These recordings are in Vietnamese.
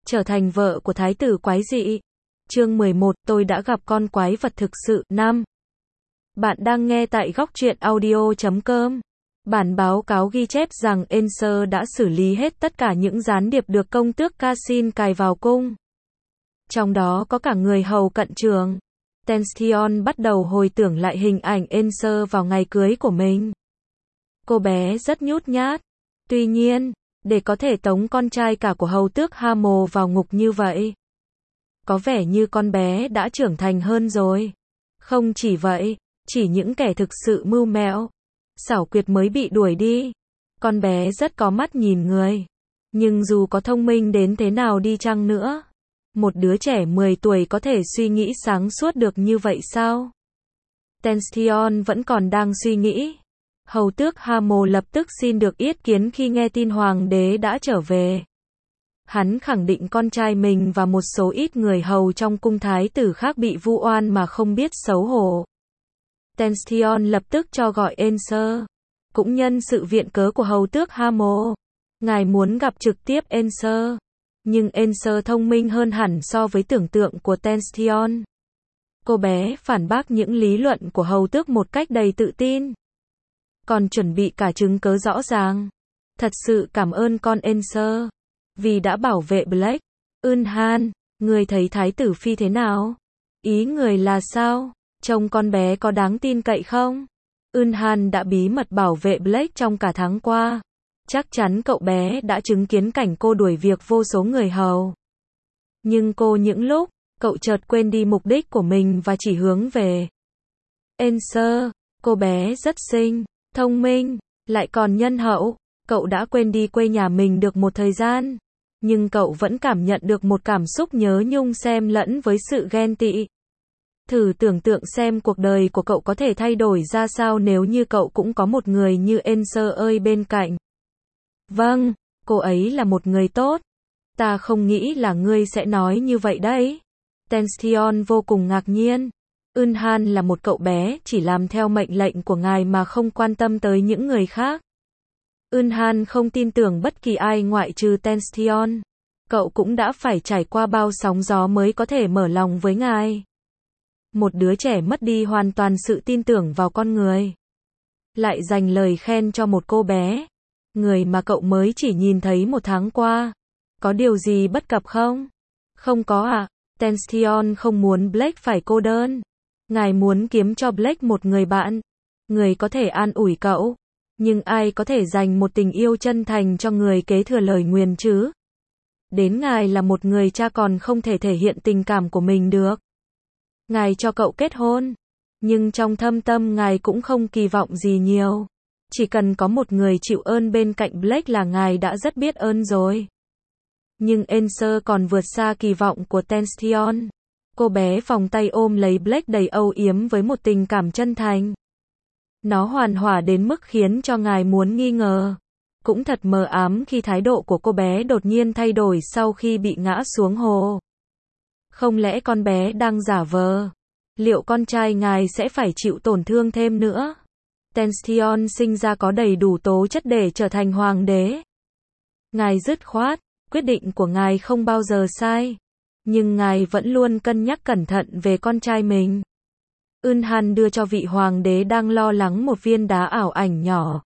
trở thành vợ của thái tử quái dị. Chương 11, tôi đã gặp con quái vật thực sự. 5. Bạn đang nghe tại góc truyện audio.com. Bản báo cáo ghi chép rằng Enser đã xử lý hết tất cả những gián điệp được công tước Cassin cài vào cung. Trong đó có cả người hầu cận trường. Tension bắt đầu hồi tưởng lại hình ảnh Enser vào ngày cưới của mình. Cô bé rất nhút nhát. Tuy nhiên, để có thể tống con trai cả của hầu tước Hamo vào ngục như vậy, có vẻ như con bé đã trưởng thành hơn rồi. Không chỉ vậy, chỉ những kẻ thực sự mưu mẹo, xảo quyệt mới bị đuổi đi. Con bé rất có mắt nhìn người. Nhưng dù có thông minh đến thế nào đi chăng nữa, một đứa trẻ 10 tuổi có thể suy nghĩ sáng suốt được như vậy sao? Tension vẫn còn đang suy nghĩ. Hầu tước Hamo lập tức xin được yết kiến khi nghe tin hoàng đế đã trở về. Hắn khẳng định con trai mình và một số ít người hầu trong cung thái tử khác bị vu oan mà không biết xấu hổ. Tension lập tức cho gọi Enser. Cũng nhân sự viện cớ của hầu tước Hamo, ngài muốn gặp trực tiếp Enser. Nhưng Enser thông minh hơn hẳn so với tưởng tượng của Tension. Cô bé phản bác những lý luận của hầu tước một cách đầy tự tin, còn chuẩn bị cả chứng cớ rõ ràng. Thật sự cảm ơn con Enser, vì đã bảo vệ Blake. Han, người thấy thái tử phi thế nào? Ý người là sao? Trông con bé có đáng tin cậy không? Han đã bí mật bảo vệ Blake trong cả tháng qua. Chắc chắn cậu bé đã chứng kiến cảnh cô đuổi việc vô số người hầu. Nhưng những lúc, cậu chợt quên đi mục đích của mình và chỉ hướng về Enser. Cô bé rất xinh, thông minh, lại còn nhân hậu. Cậu đã quên đi quê nhà mình được một thời gian, nhưng cậu vẫn cảm nhận được một cảm xúc nhớ nhung xen lẫn với sự ghen tị. Thử tưởng tượng xem cuộc đời của cậu có thể thay đổi ra sao nếu như cậu cũng có một người như Enser ơi bên cạnh. Vâng, cô ấy là một người tốt. Ta không nghĩ là ngươi sẽ nói như vậy đấy. Tension vô cùng ngạc nhiên. Han là một cậu bé chỉ làm theo mệnh lệnh của ngài mà không quan tâm tới những người khác. Han không tin tưởng bất kỳ ai ngoại trừ Tension. Cậu cũng đã phải trải qua bao sóng gió mới có thể mở lòng với ngài. Một đứa trẻ mất đi hoàn toàn sự tin tưởng vào con người, lại dành lời khen cho một cô bé, người mà cậu mới chỉ nhìn thấy một tháng qua. Có điều gì bất cập không? Không có ạ. Tension không muốn Blake phải cô đơn. Ngài muốn kiếm cho Blake một người bạn, người có thể an ủi cậu. Nhưng ai có thể dành một tình yêu chân thành cho người kế thừa lời nguyền chứ? Đến ngài là một người cha còn không thể thể hiện tình cảm của mình được. Ngài cho cậu kết hôn, nhưng trong thâm tâm ngài cũng không kỳ vọng gì nhiều. Chỉ cần có một người chịu ơn bên cạnh Blake là ngài đã rất biết ơn rồi. Nhưng Enser còn vượt xa kỳ vọng của Tension. Cô bé vòng tay ôm lấy Blake đầy âu yếm với một tình cảm chân thành. Nó hoàn hỏa đến mức khiến cho ngài muốn nghi ngờ. Cũng thật mờ ám khi thái độ của cô bé đột nhiên thay đổi sau khi bị ngã xuống hồ. Không lẽ con bé đang giả vờ? Liệu con trai ngài sẽ phải chịu tổn thương thêm nữa? Tension sinh ra có đầy đủ tố chất để trở thành hoàng đế. Ngài dứt khoát, quyết định của ngài không bao giờ sai. Nhưng ngài vẫn luôn cân nhắc cẩn thận về con trai mình. Han đưa cho vị hoàng đế đang lo lắng một viên đá ảo ảnh nhỏ.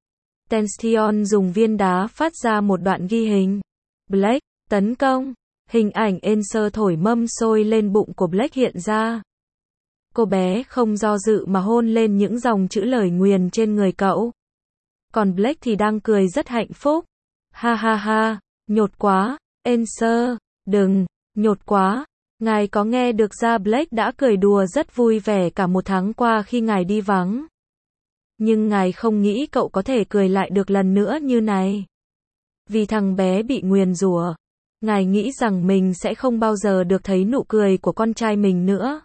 Tension dùng viên đá phát ra một đoạn ghi hình. Blake, tấn công. Hình ảnh Enser thổi mâm xôi lên bụng của Blake hiện ra. Cô bé không do dự mà hôn lên những dòng chữ lời nguyền trên người cậu. Còn Blake thì đang cười rất hạnh phúc. Ha ha ha, nhột quá, Enser, đừng, nhột quá. Ngài có nghe được ra Blake đã cười đùa rất vui vẻ cả một tháng qua khi ngài đi vắng. Nhưng ngài không nghĩ cậu có thể cười lại được lần nữa như này. Vì thằng bé bị nguyền rủa, ngài nghĩ rằng mình sẽ không bao giờ được thấy nụ cười của con trai mình nữa.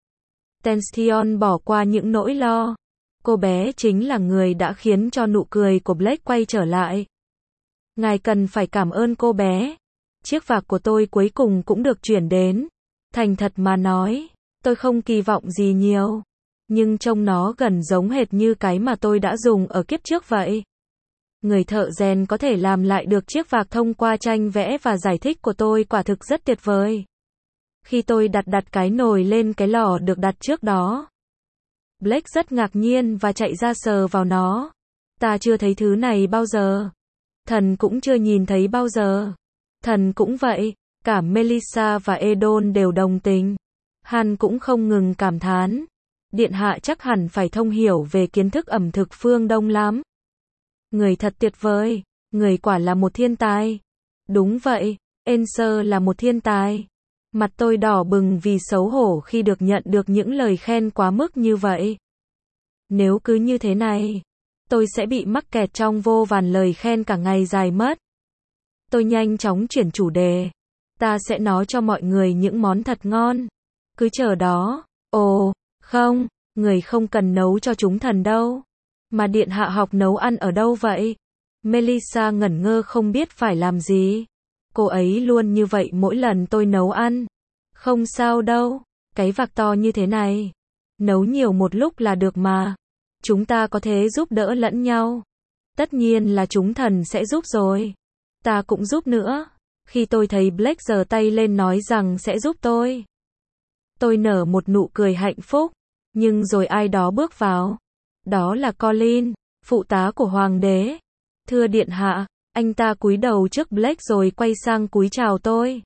Tension bỏ qua những nỗi lo. Cô bé chính là người đã khiến cho nụ cười của Blake quay trở lại. Ngài cần phải cảm ơn cô bé. Chiếc vạc của tôi cuối cùng cũng được chuyển đến. Thành thật mà nói, tôi không kỳ vọng gì nhiều. Nhưng trông nó gần giống hệt như cái mà tôi đã dùng ở kiếp trước vậy. Người thợ rèn có thể làm lại được chiếc vạc thông qua tranh vẽ và giải thích của tôi quả thực rất tuyệt vời. Khi tôi đặt cái nồi lên cái lò được đặt trước đó, Blake rất ngạc nhiên và chạy ra sờ vào nó. Ta chưa thấy thứ này bao giờ. Thần cũng chưa nhìn thấy bao giờ. Thần cũng vậy. Cả Melissa và Edon đều đồng tình. Han cũng không ngừng cảm thán. Điện hạ chắc hẳn phải thông hiểu về kiến thức ẩm thực phương Đông lắm. Người thật tuyệt vời. Người quả là một thiên tài. Đúng vậy, Enser là một thiên tài. Mặt tôi đỏ bừng vì xấu hổ khi được nhận được những lời khen quá mức như vậy. Nếu cứ như thế này, tôi sẽ bị mắc kẹt trong vô vàn lời khen cả ngày dài mất. Tôi nhanh chóng chuyển chủ đề. Ta sẽ nói cho mọi người những món thật ngon. Cứ chờ đó. Ồ, không, người không cần nấu cho chúng thần đâu. Mà điện hạ học nấu ăn ở đâu vậy? Melissa ngẩn ngơ không biết phải làm gì. Cô ấy luôn như vậy mỗi lần tôi nấu ăn. Không sao đâu, cái vạc to như thế này. Nấu nhiều một lúc là được mà. Chúng ta có thể giúp đỡ lẫn nhau. Tất nhiên là chúng thần sẽ giúp rồi. Ta cũng giúp nữa. Khi tôi thấy Blake giơ tay lên nói rằng sẽ giúp tôi nở một nụ cười hạnh phúc. Nhưng rồi ai đó bước vào. Đó là Colin, phụ tá của hoàng đế. Thưa điện hạ, anh ta cúi đầu trước Blake rồi quay sang cúi chào tôi.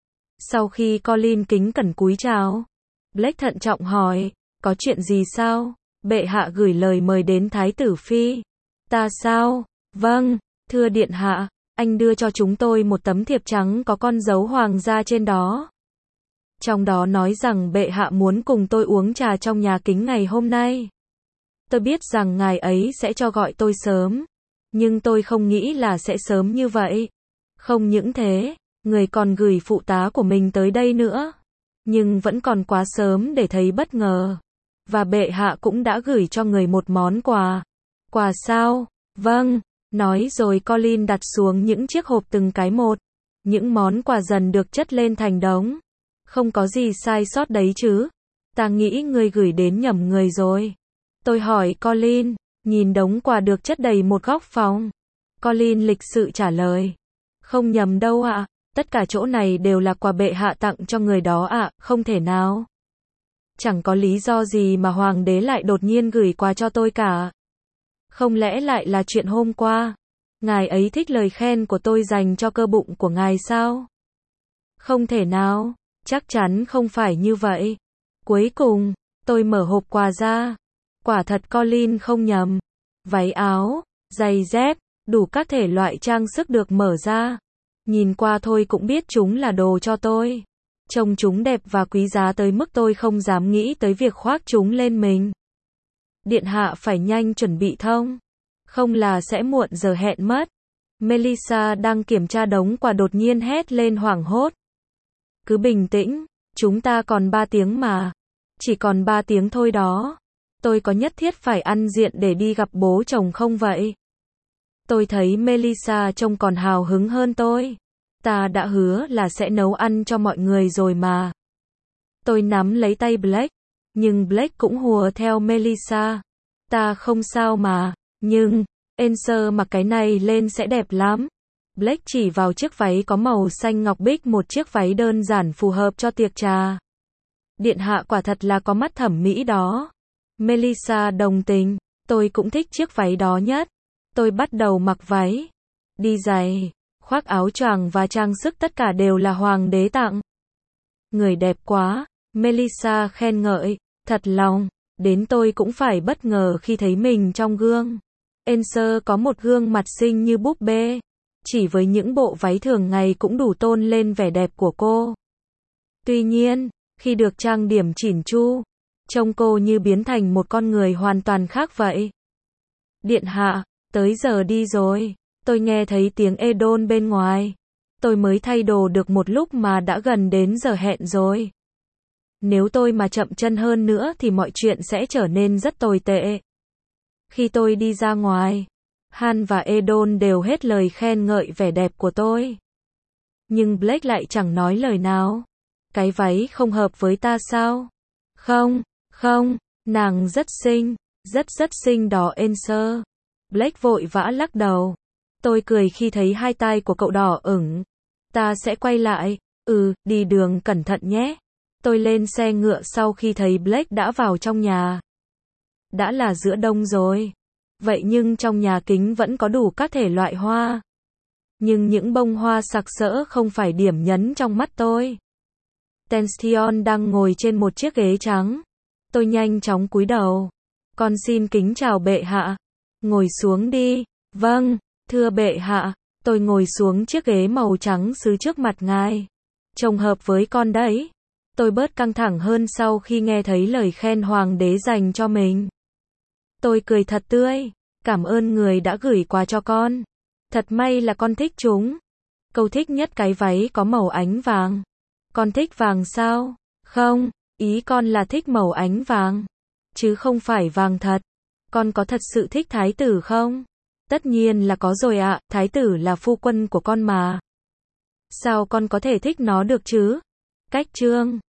Sau khi Colin kính cẩn cúi chào, Blake thận trọng hỏi, có chuyện gì sao? Bệ hạ gửi lời mời đến Thái tử Phi. Ta sao? Vâng, thưa điện hạ, anh đưa cho chúng tôi một tấm thiệp trắng có con dấu hoàng gia trên đó. Trong đó nói rằng bệ hạ muốn cùng tôi uống trà trong nhà kính ngày hôm nay. Tôi biết rằng ngài ấy sẽ cho gọi tôi sớm. Nhưng tôi không nghĩ là sẽ sớm như vậy. Không những thế, người còn gửi phụ tá của mình tới đây nữa. Nhưng vẫn còn quá sớm để thấy bất ngờ. Và bệ hạ cũng đã gửi cho người một món quà. Quà sao? Vâng. Nói rồi Colin đặt xuống những chiếc hộp từng cái một. Những món quà dần được chất lên thành đống. Không có gì sai sót đấy chứ. Ta nghĩ người gửi đến nhầm người rồi. Tôi hỏi Colin, nhìn đống quà được chất đầy một góc phòng. Colin lịch sự trả lời. Không nhầm đâu ạ. Tất cả chỗ này đều là quà bệ hạ tặng cho người đó ạ. Không thể nào. Chẳng có lý do gì mà hoàng đế lại đột nhiên gửi quà cho tôi cả. Không lẽ lại là chuyện hôm qua? Ngài ấy thích lời khen của tôi dành cho cơ bụng của ngài sao? Không thể nào. Chắc chắn không phải như vậy. Cuối cùng, tôi mở hộp quà ra. Quả thật Colin không nhầm. Váy áo, giày dép, đủ các thể loại trang sức được mở ra. Nhìn qua thôi cũng biết chúng là đồ cho tôi. Trông chúng đẹp và quý giá tới mức tôi không dám nghĩ tới việc khoác chúng lên mình. Điện hạ phải nhanh chuẩn bị thông. Không là sẽ muộn giờ hẹn mất. Melissa đang kiểm tra đống quà đột nhiên hét lên hoảng hốt. Cứ bình tĩnh, chúng ta còn 3 tiếng mà. Chỉ còn 3 tiếng thôi đó. Tôi có nhất thiết phải ăn diện để đi gặp bố chồng không vậy? Tôi thấy Melissa trông còn hào hứng hơn tôi. Ta đã hứa là sẽ nấu ăn cho mọi người rồi mà. Tôi nắm lấy tay Blake. Nhưng Blake cũng hùa theo Melissa. Ta không sao mà. Nhưng, Enser mặc cái này lên sẽ đẹp lắm. Blake chỉ vào chiếc váy có màu xanh ngọc bích, một chiếc váy đơn giản phù hợp cho tiệc trà. Điện hạ quả thật là có mắt thẩm mỹ đó. Melissa đồng tình. Tôi cũng thích chiếc váy đó nhất. Tôi bắt đầu mặc váy. Đi giày, khoác áo choàng và trang sức tất cả đều là hoàng đế tặng. Người đẹp quá. Melissa khen ngợi. Thật lòng. Đến tôi cũng phải bất ngờ khi thấy mình trong gương. Enser có một gương mặt xinh như búp bê. Chỉ với những bộ váy thường ngày cũng đủ tôn lên vẻ đẹp của cô. Tuy nhiên, khi được trang điểm chỉn chu, trông cô như biến thành một con người hoàn toàn khác vậy. Điện hạ, tới giờ đi rồi. Tôi nghe thấy tiếng Edon bên ngoài. Tôi mới thay đồ được một lúc mà đã gần đến giờ hẹn rồi. Nếu tôi mà chậm chân hơn nữa thì mọi chuyện sẽ trở nên rất tồi tệ. Khi tôi đi ra ngoài, Han và Edon đều hết lời khen ngợi vẻ đẹp của tôi. Nhưng Blake lại chẳng nói lời nào. Cái váy không hợp với ta sao? Không, nàng rất xinh đó Enser. Blake vội vã lắc đầu. Tôi cười khi thấy hai tai của cậu đỏ ửng. Ta sẽ quay lại. Đi đường cẩn thận nhé. Tôi lên xe ngựa sau khi thấy Blake đã vào trong nhà. Đã là giữa đông rồi. Vậy nhưng trong nhà kính vẫn có đủ các thể loại hoa. Nhưng những bông hoa sặc sỡ không phải điểm nhấn trong mắt tôi. Tension đang ngồi trên một chiếc ghế trắng. Tôi nhanh chóng cúi đầu. Con xin kính chào bệ hạ. Ngồi xuống đi. Vâng, thưa bệ hạ. Tôi ngồi xuống chiếc ghế màu trắng sứ trước mặt ngài. Trông hợp với con đấy. Tôi bớt căng thẳng hơn sau khi nghe thấy lời khen hoàng đế dành cho mình. Tôi cười thật tươi. Cảm ơn người đã gửi quà cho con. Thật may là con thích chúng. Câu thích nhất cái váy có màu ánh vàng. Con thích vàng sao? Không, ý con là thích màu ánh vàng. Chứ không phải vàng thật. Con có thật sự thích thái tử không? Tất nhiên là có rồi ạ, thái tử là phu quân của con mà. Sao con có thể thích nó được chứ? Cách chương